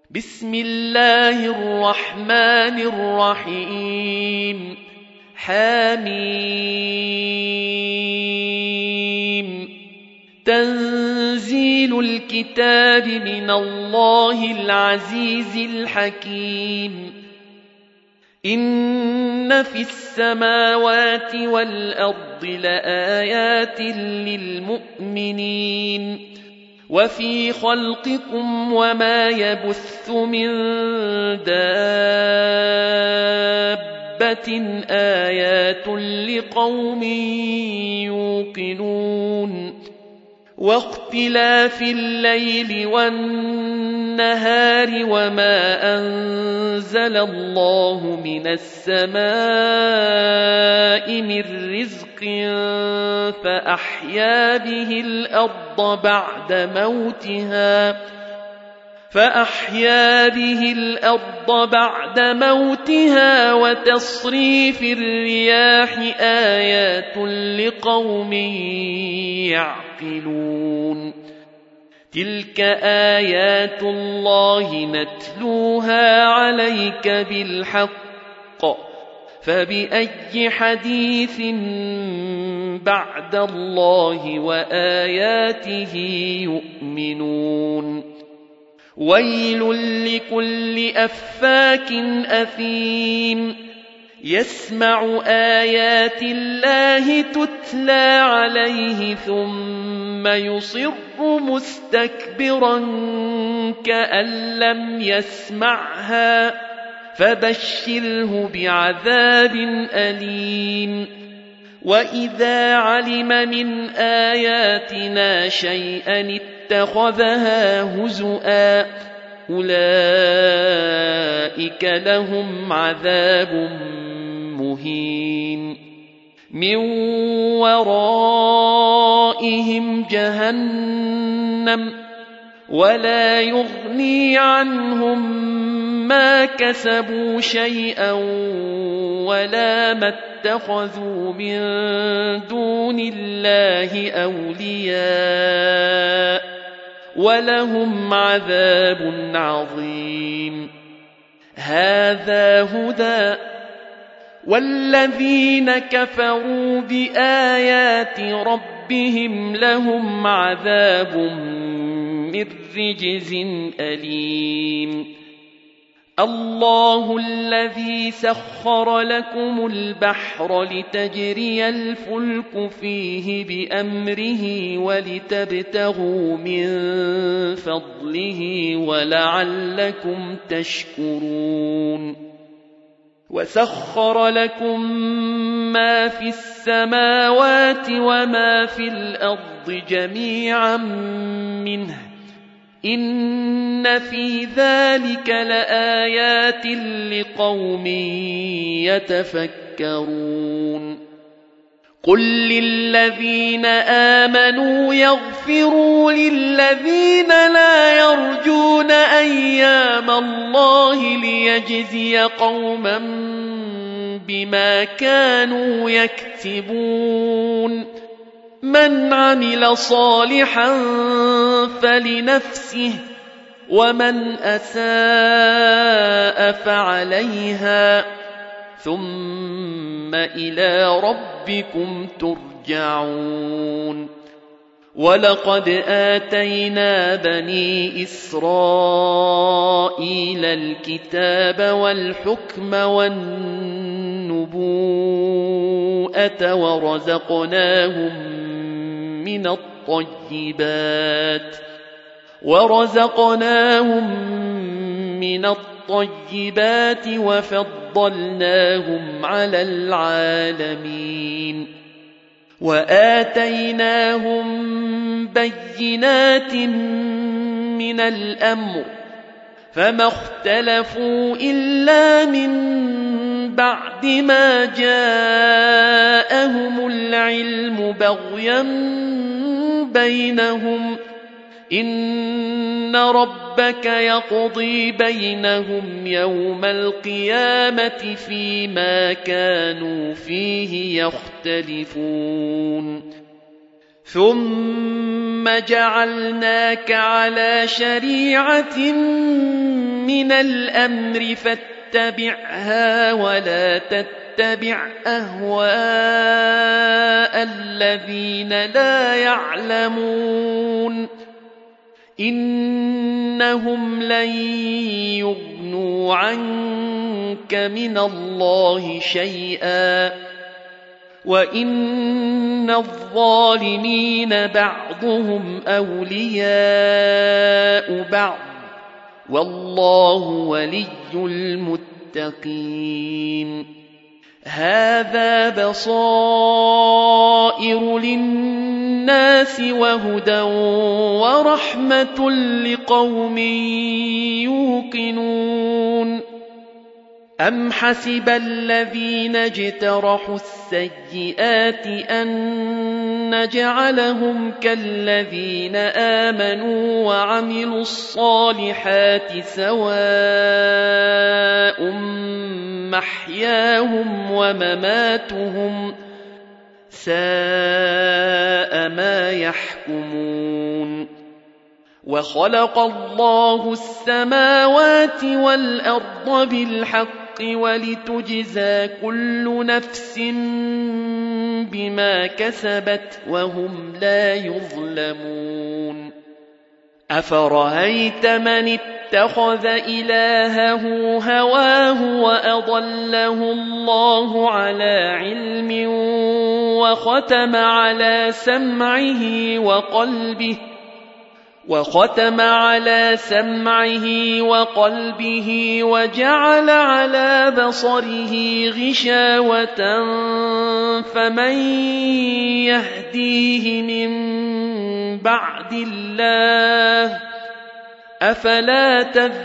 بسم الله الرحمن الرحيم حميم تنزيل الكتاب من الله العزيز الحكيم إن في السماوات والأرض لآيات للمؤمنين وفي خلقكم وما يبث من دابة آيات لقوم يوقنون واختلاف الليل والنهار وما أنزل الله من السماء من رزق فأحيا به الأرض بعد موتها وتصريف الرياح آيات لقوم يعقلون تلك آيات الله نتلوها عليك بالحق فبأي حديث بعد الله وآياته يؤمنون ويل لكل أفاك أثيم يسمع آيات الله تتلى عليه ثم يصر مستكبرا كأن لم يسمعها فبشره بعذاب أليم وإذا علم من آياتنا شيئا اتخذها هزؤا أولئك لهم عذاب مهين من ورائهم جهنم ولا يغني عنهم ما كسبوا شيئا ولا ما اتخذوا من دون الله أولياء ولهم عذاب عظيم هذا هدى والذين كفروا بآيات ربهم لهم عذاب من رجز أليم الله الذي سخر لكم البحر لتجري الفلك فيه بأمره ولتبتغوا من فضله ولعلكم تشكرون وسخر لكم ما في السماوات وما في الأرض جميعا منه إن في ذلك لآيات لقوم يتفكرون قل للذين آمنوا يغفروا للذين لا يرجون أيام الله ليجزي قوما بما كانوا يكسبون من عمل صالحا فلنفسه ومن أساء فعليها ثم إلى ربكم ترجعون ولقد آتينا بني إسرائيل الكتاب والحكم والنبوءة ورزقناهم من الطيبات وفضلناهم على العالمين وآتيناهم بينات من الأمر فما اختلفوا إلا من بعد ما جاءهم العلم بغيا بينهم إن ربك يقضي بينهم يوم القيامة فيما كانوا فيه يختلفون ثم جعلناك على شريعة من الأمر فاتبعها ولا تتبع أهواء الذين لا يعلمون إنهم لن يغنوا عنك من الله شيئا وإن الظالمين بعضهم أولياء بعض والله ولي المتقين هذا بصائر للناس وهدى ورحمة لقوم يوقنون أم حسب الذين اجترحوا السيئات أن نجعلهم كالذين آمنوا وعملوا الصالحات سواء محياهم ومماتهم ساء ما يحكمون وخلق الله السماوات والأرض بالحق ولتجزى كل نفس بما كسبت وهم لا يظلمون أفرأيت من اتخذ إلهه هواه وأضله الله على علم وختم على سمعه وقلبه وجعل على بصره غشاوة فمن يهديه من بعد الله أفلا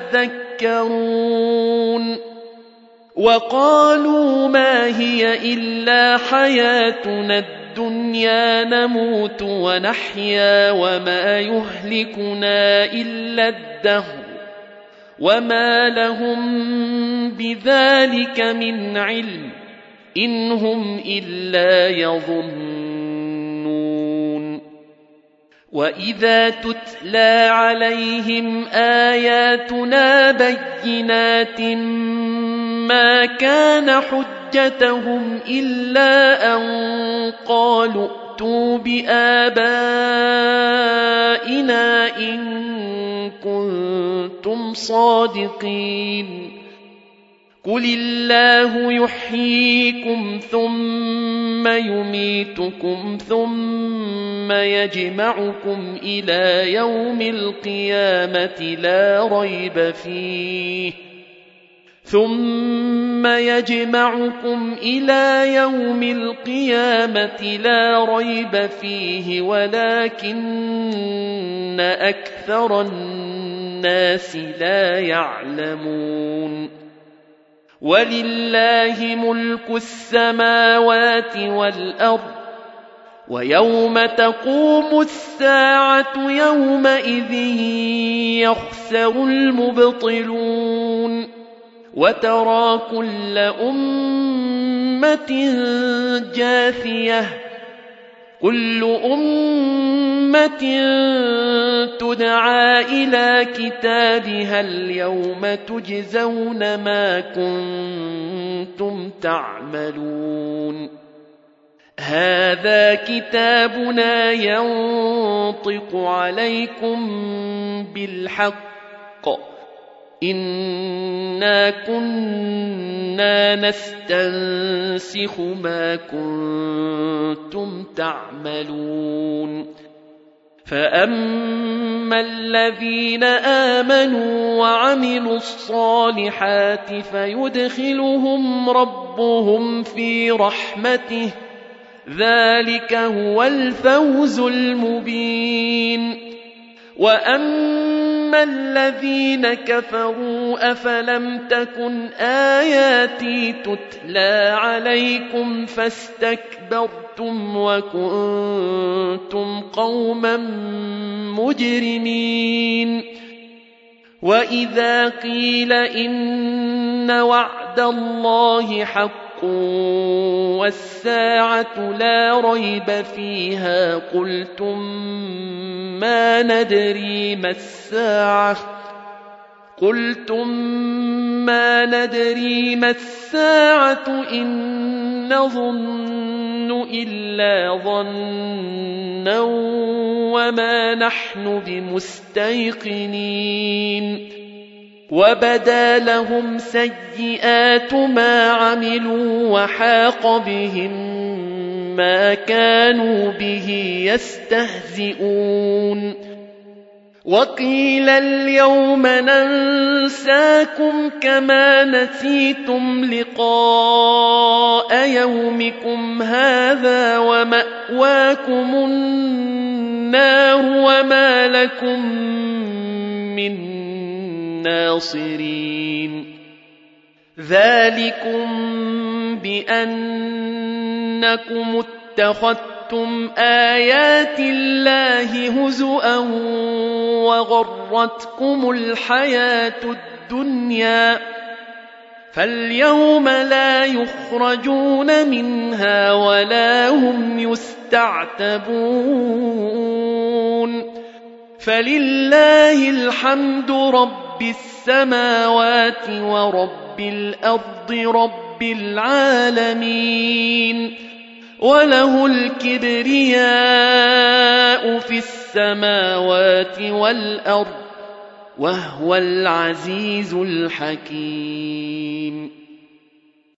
تذكرون وقالوا ما هي إلا حياتنا الدنيا نموت ونحيا وما يهلكنا إلا الدهر وما لهم بذلك من علم إن هم إلا يظنون وإذا تتلى عليهم آياتنا بينات ما كان حجتهم إلا أن قالوا ائتوا بآبائنا إن كنتم صادقين قل الله يحييكم ثم يميتكم ثم يجمعكم إلى يوم القيامة لا ريب فيه ولكن أكثر الناس لا يعلمون ولله ملك السماوات والأرض ويوم تقوم الساعة يومئذ يخسر المبطلون وترى كل أمة جاثية كل أمة تدعى إلى كتابها اليوم تجزون ما كنتم تعملون هذا كتابنا ينطق عليكم بالحق إنا كنا نستنسخ ما كنتم تعملون فأما الذين آمنوا وعملوا الصالحات فيدخلهم ربهم في رحمته ذلك هو الفوز المبين وأما الذين كفروا أفلم تكن آياتي تتلى عليكم فاستكبرتم وكنتم قوما مجرمين وإذا قيل إن وعد الله حق والساعة لا ريب فيها قلتم ما ندري ما الساعة قلتم ما ندري ما الساعة إن نظن إلا ظنا وما نحن بمستيقنين وبدا لهم سيئات ما عملوا وحاق بهم ما كانوا به يستهزئون وقيل اليوم ننساكم كما نسيتم لقاء يومكم هذا ومأواكم النار وما لكم من ناصرين ذلكم بأنكم اتخذتم آيات الله هزؤا وغرتكم الحياة الدنيا فاليوم لا يخرجون منها ولا هم يستعتبون فلله الحمد رب السماوات ورب الأرض رب العالمين وله الكبرياء في السماوات والأرض وهو العزيز الحكيم